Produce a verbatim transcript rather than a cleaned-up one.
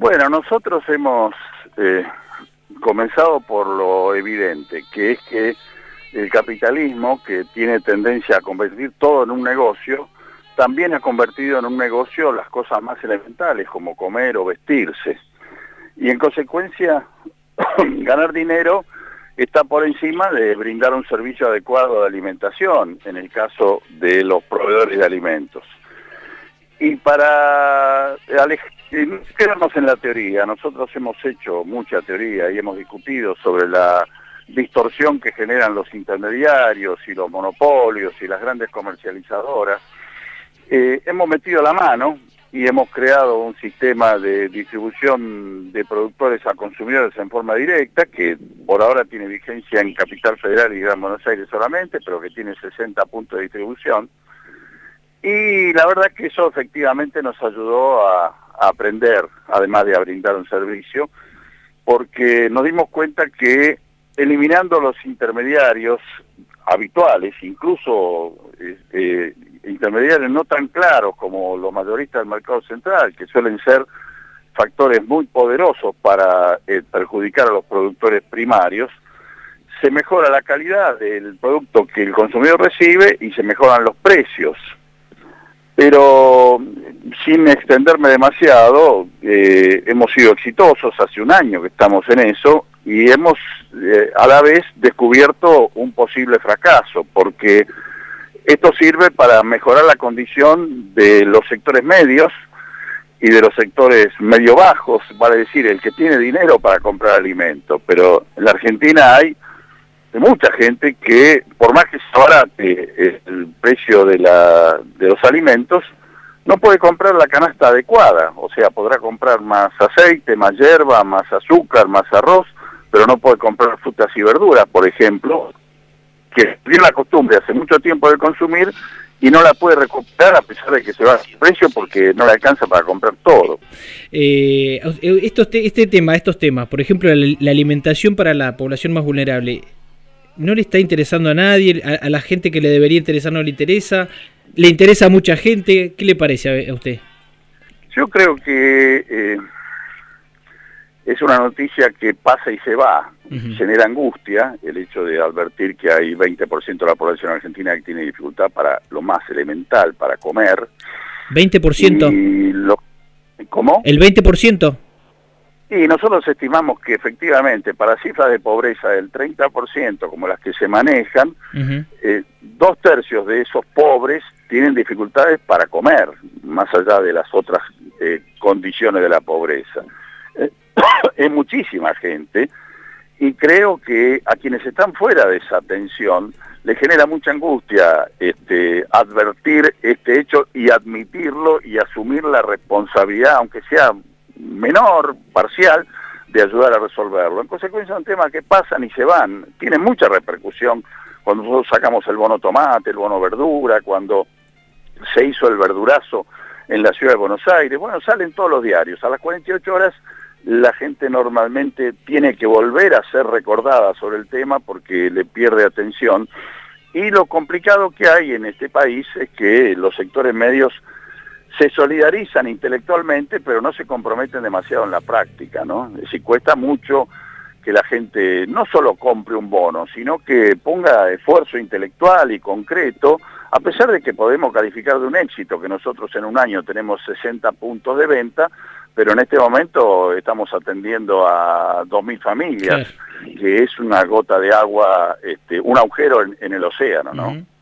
Bueno, nosotros hemos eh, comenzado por lo evidente, que es que el capitalismo, que tiene tendencia a convertir todo en un negocio, también ha convertido en un negocio las cosas más elementales, como comer o vestirse. Y en consecuencia, ganar dinero está por encima de brindar un servicio adecuado de alimentación, en el caso de los proveedores de alimentos. Y para quedarnos en la teoría, nosotros hemos hecho mucha teoría y hemos discutido sobre la distorsión que generan los intermediarios y los monopolios y las grandes comercializadoras. Eh, hemos metido la mano y hemos creado un sistema de distribución de productores a consumidores en forma directa, que por ahora tiene vigencia en Capital Federal y Gran Buenos Aires solamente, pero que tiene sesenta puntos de distribución. Y la verdad que eso efectivamente nos ayudó a, a aprender, además de a brindar un servicio, porque nos dimos cuenta que eliminando los intermediarios habituales, incluso eh, eh, intermediarios no tan claros como los mayoristas del mercado central, que suelen ser factores muy poderosos para eh, perjudicar a los productores primarios, se mejora la calidad del producto que el consumidor recibe y se mejoran los precios. Pero sin extenderme demasiado, eh, hemos sido exitosos, hace un año que estamos en eso, y hemos eh, a la vez descubierto un posible fracaso, porque esto sirve para mejorar la condición de los sectores medios y de los sectores medio bajos, vale decir, el que tiene dinero para comprar alimentos. Pero en la Argentina hay mucha gente que, por más que se abarate el precio de, la, de los alimentos, no puede comprar la canasta adecuada. O sea, podrá comprar más aceite, más hierba, más azúcar, más arroz, pero no puede comprar frutas y verduras, por ejemplo, que tiene la costumbre hace mucho tiempo de consumir y no la puede recuperar a pesar de que se va a su precio porque no le alcanza para comprar todo. Eh, estos te, este tema, estos temas, por ejemplo, la, la alimentación para la población más vulnerable, ¿no le está interesando a nadie? ¿A, a la gente que le debería interesar no le interesa? ¿Le interesa a mucha gente? ¿Qué le parece a, a usted? Yo creo que eh, es una noticia que pasa y se va. Uh-huh. Genera angustia el hecho de advertir que hay veinte por ciento de la población argentina que tiene dificultad para lo más elemental, para comer. ¿veinte por ciento? Y lo, ¿Cómo? ¿El veinte por ciento? Y nosotros estimamos que efectivamente para cifras de pobreza del treinta por ciento, como las que se manejan, uh-huh. eh, dos tercios de esos pobres tienen dificultades para comer, más allá de las otras eh, condiciones de la pobreza. Eh, es muchísima gente, y creo que a quienes están fuera de esa atención les genera mucha angustia este, advertir este hecho y admitirlo y asumir la responsabilidad, aunque sea menor, parcial, de ayudar a resolverlo. En consecuencia, es un tema que pasan y se van. Tiene mucha repercusión cuando nosotros sacamos el bono tomate, el bono verdura, cuando se hizo el verdurazo en la ciudad de Buenos Aires. Bueno, salen todos los diarios. A las cuarenta y ocho horas la gente normalmente tiene que volver a ser recordada sobre el tema porque le pierde atención. Y lo complicado que hay en este país es que los sectores medios se solidarizan intelectualmente, pero no se comprometen demasiado en la práctica, ¿no? Es decir, cuesta mucho que la gente no solo compre un bono, sino que ponga esfuerzo intelectual y concreto, a pesar de que podemos calificar de un éxito, que nosotros en un año tenemos sesenta puntos de venta, pero en este momento estamos atendiendo a dos mil familias, claro, que es una gota de agua, este, un agujero en, en el océano, ¿no? Uh-huh.